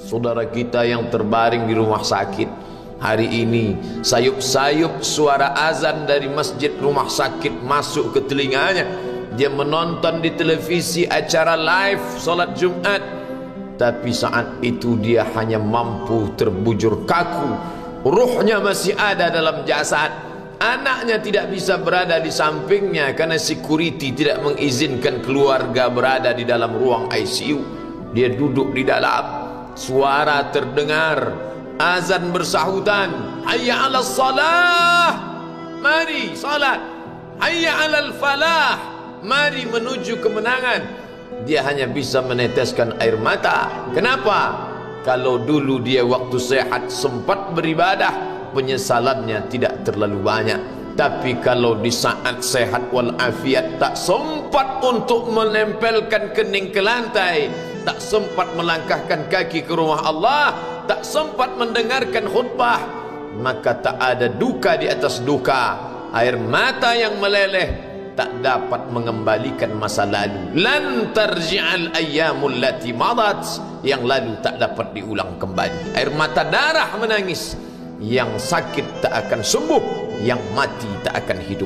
Saudara kita yang terbaring di rumah sakit hari ini, sayup-sayup suara azan dari masjid rumah sakit masuk ke telinganya. Dia menonton di televisi acara live solat Jumat, tapi saat itu dia hanya mampu terbujur kaku. Ruhnya masih ada dalam jasad. Anaknya tidak bisa berada di sampingnya karena security tidak mengizinkan keluarga berada di dalam ruang ICU. Dia duduk di dalam. Suara terdengar, azan bersahutan, hayya 'alas salah, mari salat, hayya 'alal falah, mari menuju kemenangan. Dia hanya bisa meneteskan air mata. Kenapa? Kalau dulu dia waktu sehat sempat beribadah, penyesalannya tidak terlalu banyak. Tapi kalau di saat sehat walafiat tak sempat untuk menempelkan kening ke lantai, tak sempat melangkahkan kaki ke rumah Allah, tak sempat mendengarkan khutbah, maka tak ada duka di atas duka. Air mata yang meleleh tak dapat mengembalikan masa lalu. Lan tarji'al ayyamul lati madat, yang lalu tak dapat diulang kembali. Air mata darah menangis. Yang sakit tak akan sembuh, yang mati tak akan hidup.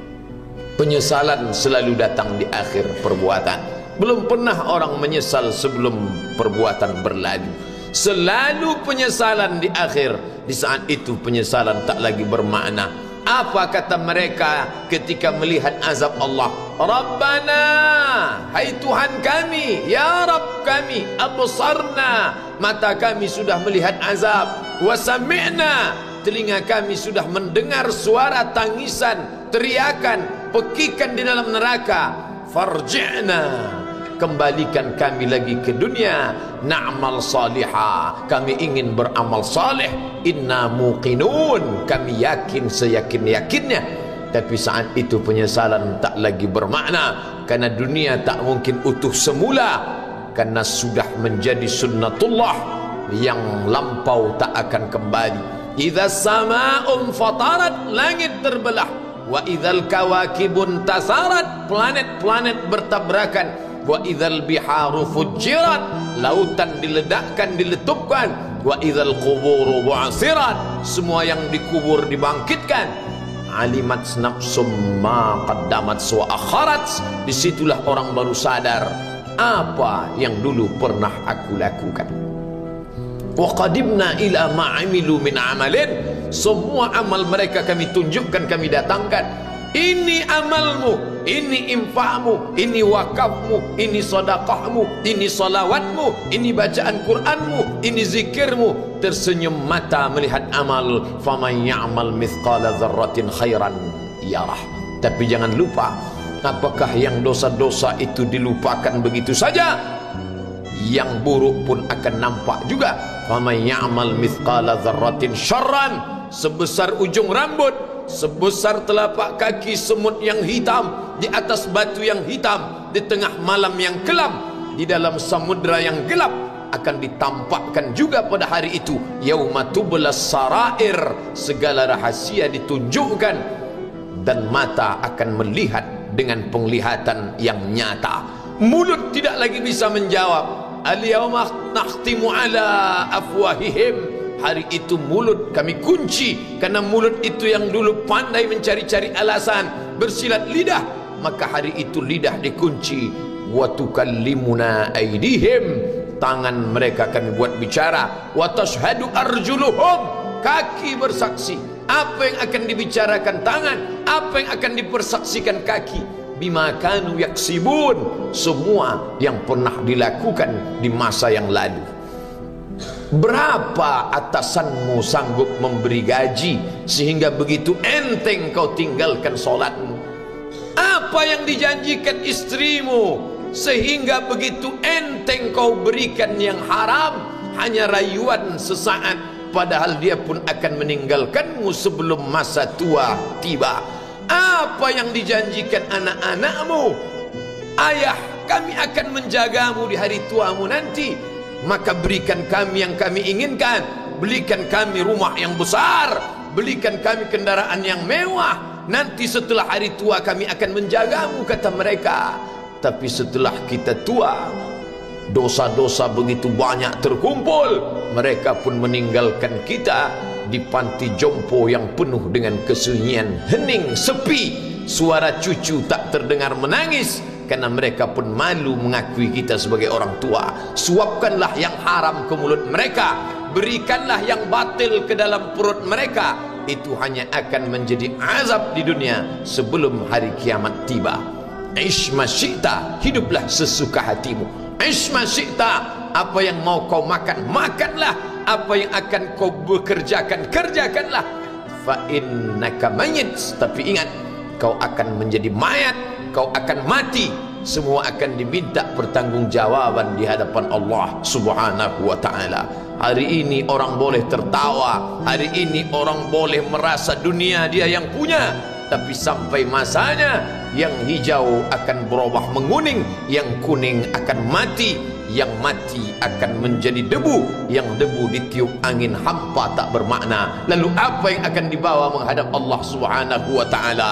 Penyesalan selalu datang di akhir perbuatan. Belum pernah orang menyesal sebelum perbuatan berlalu. Selalu penyesalan di akhir. Di saat itu penyesalan tak lagi bermakna. Apa kata mereka ketika melihat azab Allah? Rabbana, hai Tuhan kami, ya Rabb kami, absarna, mata kami sudah melihat azab, wa sami'na, telinga kami sudah mendengar suara tangisan, teriakan, pekikan di dalam neraka. Farji'na, kembalikan kami lagi ke dunia, na'mal salihah, kami ingin beramal saleh, inna muqinun, kami yakin seyakin-yakinnya. Tapi saat itu penyesalan tak lagi bermakna, karena dunia tak mungkin utuh semula, karena sudah menjadi sunnatullah yang lampau tak akan kembali. Idza sama'un fatarat, langit terbelah, wa idzal kawakibun tasarat, planet-planet bertabrakan, wa idzal biharu fujirat, lautan diledakkan, diletupkan, wa idzal quburu bu'asirat, semua yang dikubur dibangkitkan. Alimat nafsum ma qaddamat wa akharat, disitulah orang baru sadar apa yang dulu pernah aku lakukan. Wa qadimna ila ma amilu min amalin, semua amal mereka kami tunjukkan, kami datangkan. Ini amalmu, ini infakmu, ini wakafmu, ini sedekahmu, ini salawatmu, ini bacaan Qur'anmu, ini zikirmu. Tersenyum mata melihat amal. Faman ya'mal mithqala dzarratin khairan yarah. Tapi jangan lupa, apakah yang dosa-dosa itu dilupakan begitu saja? Yang buruk pun akan nampak juga. Faman ya'mal mithqala dzarratin syarran, sebesar ujung rambut, sebesar telapak kaki semut yang hitam, di atas batu yang hitam, di tengah malam yang kelam, di dalam samudra yang gelap, akan ditampakkan juga pada hari itu. Yauma tublas sarair, segala rahasia ditunjukkan, dan mata akan melihat dengan penglihatan yang nyata. Mulut tidak lagi bisa menjawab. Al-yauma nakhtimu ala afwahihim, hari itu mulut kami kunci, karena mulut itu yang dulu pandai mencari-cari alasan, bersilat lidah, maka hari itu lidah dikunci. Wa tukallimuna aydihim, tangan mereka kami buat bicara. Wa tashhadu arjuluhum, kaki bersaksi. Apa yang akan dibicarakan tangan, apa yang akan dipersaksikan kaki. Bima kanu yaksibun, semua yang pernah dilakukan di masa yang lalu. Berapa atasanmu sanggup memberi gaji sehingga begitu enteng kau tinggalkan solatmu? Apa yang dijanjikan istrimu sehingga begitu enteng kau berikan yang haram? Hanya rayuan sesaat, padahal dia pun akan meninggalkanmu sebelum masa tua tiba. Apa yang dijanjikan anak-anakmu? Ayah, kami akan menjagamu di hari tuamu nanti, maka berikan kami yang kami inginkan. Belikan kami rumah yang besar, belikan kami kendaraan yang mewah. Nanti setelah hari tua kami akan menjagamu, kata mereka. Tapi setelah kita tua, dosa-dosa begitu banyak terkumpul, mereka pun meninggalkan kita di panti jompo yang penuh dengan kesunyian, hening, sepi. Suara cucu tak terdengar menangis, karena mereka pun malu mengakui kita sebagai orang tua. Suapkanlah yang haram ke mulut mereka, berikanlah yang batil ke dalam perut mereka. Itu hanya akan menjadi azab di dunia sebelum hari kiamat tiba. Ish ma syi'ta, hiduplah sesuka hatimu. Ish ma syi'ta, apa yang mau kau makan, makanlah. Apa yang akan kau bekerjakan, kerjakanlah. Fa innaka mayyit, tapi ingat, kau akan menjadi mayat, kau akan mati. Semua akan diminta pertanggungjawaban di hadapan Allah Subhanahu wa ta'ala. Hari ini orang boleh tertawa, hari ini orang boleh merasa dunia dia yang punya, tapi sampai masanya yang hijau akan berubah menguning, yang kuning akan mati, yang mati akan menjadi debu, yang debu ditiup angin hampa tak bermakna. Lalu apa yang akan dibawa menghadap Allah Subhanahu wa ta'ala?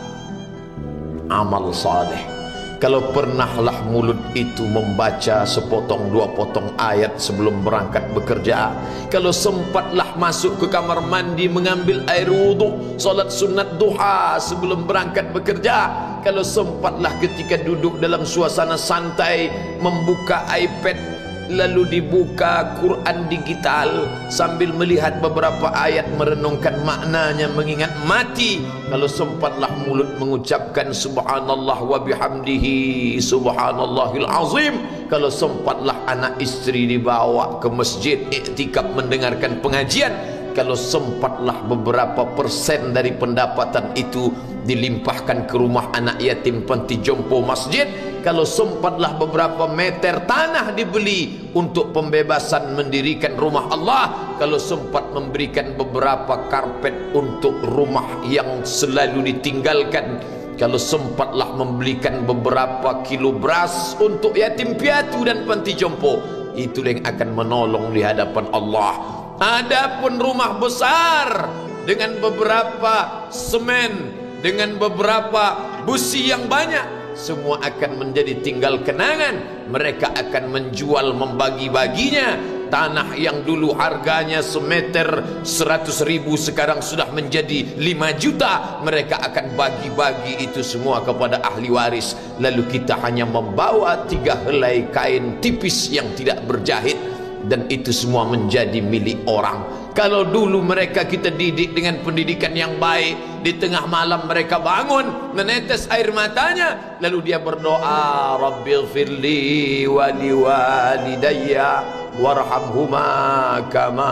Amal saleh. Kalau pernahlah mulut itu membaca sepotong dua potong ayat sebelum berangkat bekerja, kalau sempatlah masuk ke kamar mandi mengambil air wudhu, solat sunat duha sebelum berangkat bekerja, kalau sempatlah ketika duduk dalam suasana santai membuka iPad lalu dibuka Quran digital sambil melihat beberapa ayat, merenungkan maknanya, mengingat mati, kalau sempatlah mulut mengucapkan subhanallah wa bihamdihi subhanallahil azim, kalau sempatlah anak istri dibawa ke masjid iktikaf mendengarkan pengajian, kalau sempatlah beberapa persen dari pendapatan itu dilimpahkan ke rumah anak yatim panti jompo masjid, kalau sempatlah beberapa meter tanah dibeli untuk pembebasan mendirikan rumah Allah, kalau sempat memberikan beberapa karpet untuk rumah yang selalu ditinggalkan, kalau sempatlah membelikan beberapa kilo beras untuk yatim piatu dan panti jompo, itulah yang akan menolong di hadapan Allah. Adapun rumah besar dengan beberapa semen, dengan beberapa busi yang banyak, semua akan menjadi tinggal kenangan. Mereka akan menjual, membagi-baginya. Tanah yang dulu harganya semeter 100.000 sekarang sudah menjadi 5 juta. Mereka akan bagi-bagi itu semua kepada ahli waris. Lalu kita hanya membawa 3 helai kain tipis yang tidak berjahit, dan itu semua menjadi milik orang. Kalau dulu mereka kita didik dengan pendidikan yang baik, di tengah malam mereka bangun menetes air matanya, lalu dia berdoa, Rabbighfirli wa liwalidayya warhamhuma kama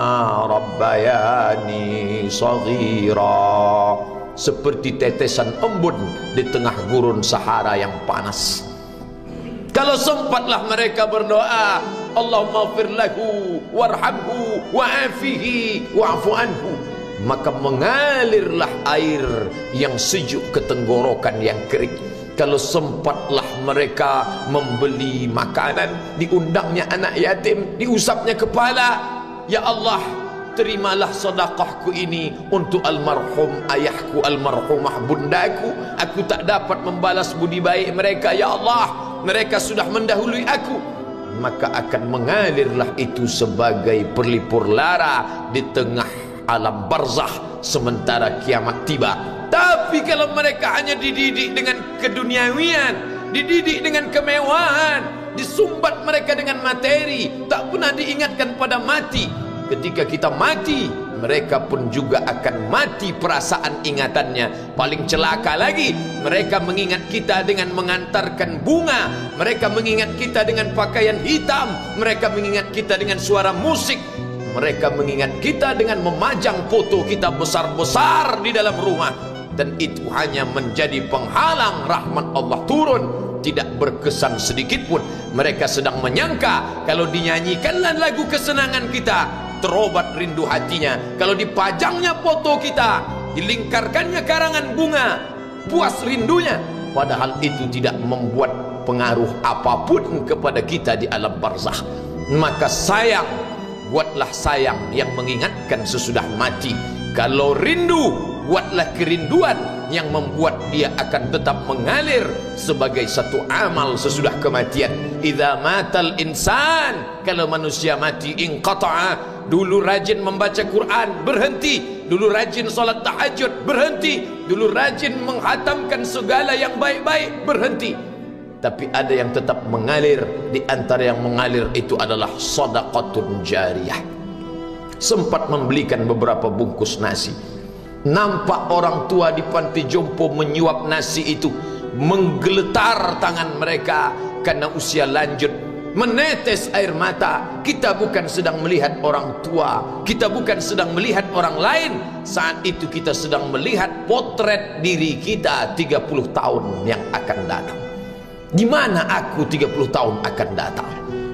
rabbayani shaghira, seperti tetesan embun di tengah gurun Sahara yang panas. Kalau sempatlah mereka berdoa, Allahumma ighfir lahu warhamhu wa'afihi wa'fu anhu, maka mengalirlah air yang sejuk ke tenggorokan yang kering. Kalau sempatlah mereka membeli makanan, diundangnya anak yatim, diusapnya kepala, ya Allah, terimalah sedekahku ini untuk almarhum ayahku, almarhumah bundaku. Aku tak dapat membalas budi baik mereka, ya Allah, mereka sudah mendahului aku. Maka akan mengalirlah itu sebagai perlipur lara di tengah alam barzakh sementara kiamat tiba. Tapi kalau mereka hanya dididik dengan keduniawian, dididik dengan kemewahan, disumbat mereka dengan materi, tak pernah diingatkan pada mati. Ketika kita mati, mereka pun juga akan mati perasaan ingatannya. Paling celaka lagi, mereka mengingat kita dengan mengantarkan bunga, mereka mengingat kita dengan pakaian hitam, mereka mengingat kita dengan suara musik, mereka mengingat kita dengan memajang foto kita besar-besar di dalam rumah. Dan itu hanya menjadi penghalang rahmat Allah turun, tidak berkesan sedikit pun. Mereka sedang menyangka kalau dinyanyikanlah lagu kesenangan kita, terobat rindu hatinya. Kalau dipajangnya foto kita, dilingkarkannya karangan bunga, puas rindunya. Padahal itu tidak membuat pengaruh apapun kepada kita di alam barzakh. Maka sayang, buatlah sayang yang mengingatkan sesudah mati. Kalau rindu, buatlah kerinduan yang membuat dia akan tetap mengalir sebagai satu amal sesudah kematian. Idza matal insan, kalau manusia mati, inqata'a, dulu rajin membaca Quran berhenti, dulu rajin salat tahajud berhenti, dulu rajin menghatamkan segala yang baik-baik berhenti. Tapi ada yang tetap mengalir. Di antara yang mengalir itu adalah sedekatun jariyah. Sempat membelikan beberapa bungkus nasi, nampak orang tua di panti jompo menyuap nasi itu, menggeletar tangan mereka karena usia lanjut, menetes air mata. Kita bukan sedang melihat orang tua, kita bukan sedang melihat orang lain. Saat itu kita sedang melihat potret diri kita 30 tahun yang akan datang. Di mana aku 30 tahun akan datang?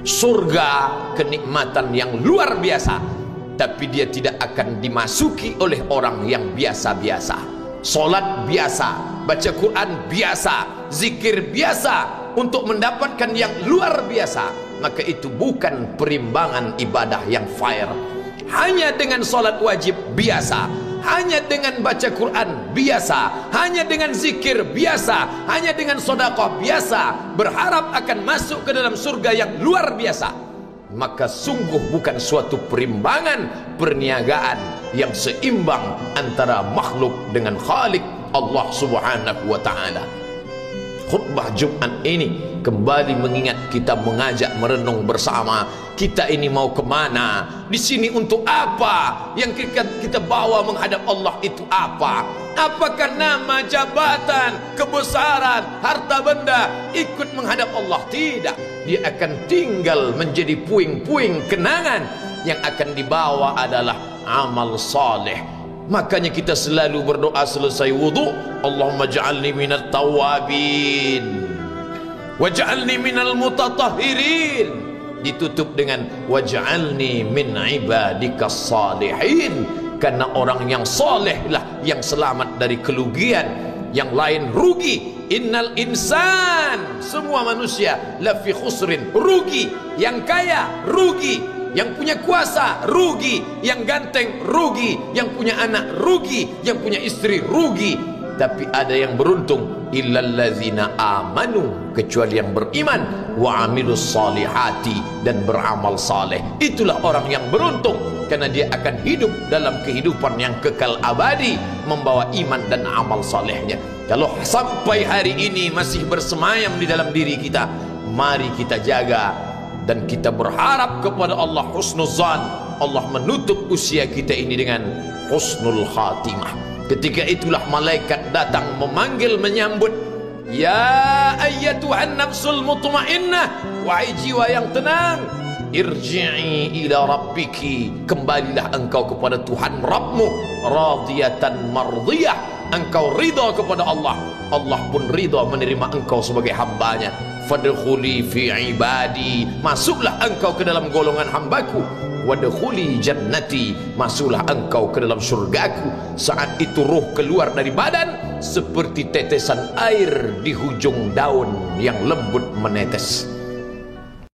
Surga, kenikmatan yang luar biasa, tapi dia tidak akan dimasuki oleh orang yang biasa-biasa. Solat biasa, baca Quran biasa, zikir biasa, untuk mendapatkan yang luar biasa, maka itu bukan perimbangan ibadah yang fair. Hanya dengan solat wajib biasa, hanya dengan baca Quran biasa, hanya dengan zikir biasa, hanya dengan sedekah biasa, berharap akan masuk ke dalam surga yang luar biasa, maka sungguh bukan suatu perimbangan perniagaan yang seimbang antara makhluk dengan Khalik Allah Subhanahu wa ta'ala. Khutbah Jumat ini kembali mengingat kita, mengajak merenung bersama. Kita ini mau kemana? Di sini untuk apa? Yang kita bawa menghadap Allah itu apa? Apakah nama, jabatan, kebesaran, harta benda ikut menghadap Allah? Tidak. Dia akan tinggal menjadi puing-puing kenangan. Yang akan dibawa adalah amal saleh. Makanya kita selalu berdoa selesai wudu, Allahumma ja'alni minat tawabin waj'alni minal mutatahhirin, ditutup dengan waj'alni min ibadikas salihin. Karena orang yang soleh lah yang selamat dari kerugian, yang lain rugi. Innal insan, semua manusia lafi khusrin, rugi. Yang kaya rugi, yang punya kuasa rugi, yang ganteng rugi, yang punya anak rugi, yang punya istri rugi. Tapi ada yang beruntung, illallazina amanu, kecuali yang beriman, wa amilus salihati, dan beramal saleh. Itulah orang yang beruntung, karena dia akan hidup dalam kehidupan yang kekal abadi, membawa iman dan amal salehnya. Kalau sampai hari ini masih bersemayam di dalam diri kita, mari kita jaga. Dan kita berharap kepada Allah husnuzan, Allah menutup usia kita ini dengan husnul khatimah. Ketika itulah malaikat datang memanggil, menyambut, ya ayyatuhan nafsul mutmainnah, wahai jiwa yang tenang, irji'i ila rabbiki, kembalilah engkau kepada Tuhan Rabbmu, radiyatan mardiyah, engkau ridha kepada Allah, Allah pun ridha menerima engkau sebagai hambanya. Fadkhuli fi ibadi, masuklah engkau ke dalam golongan hambaku. Wadkhuli jannati, masuklah engkau ke dalam surgaku. Saat itu ruh keluar dari badan seperti tetesan air di hujung daun yang lembut menetes.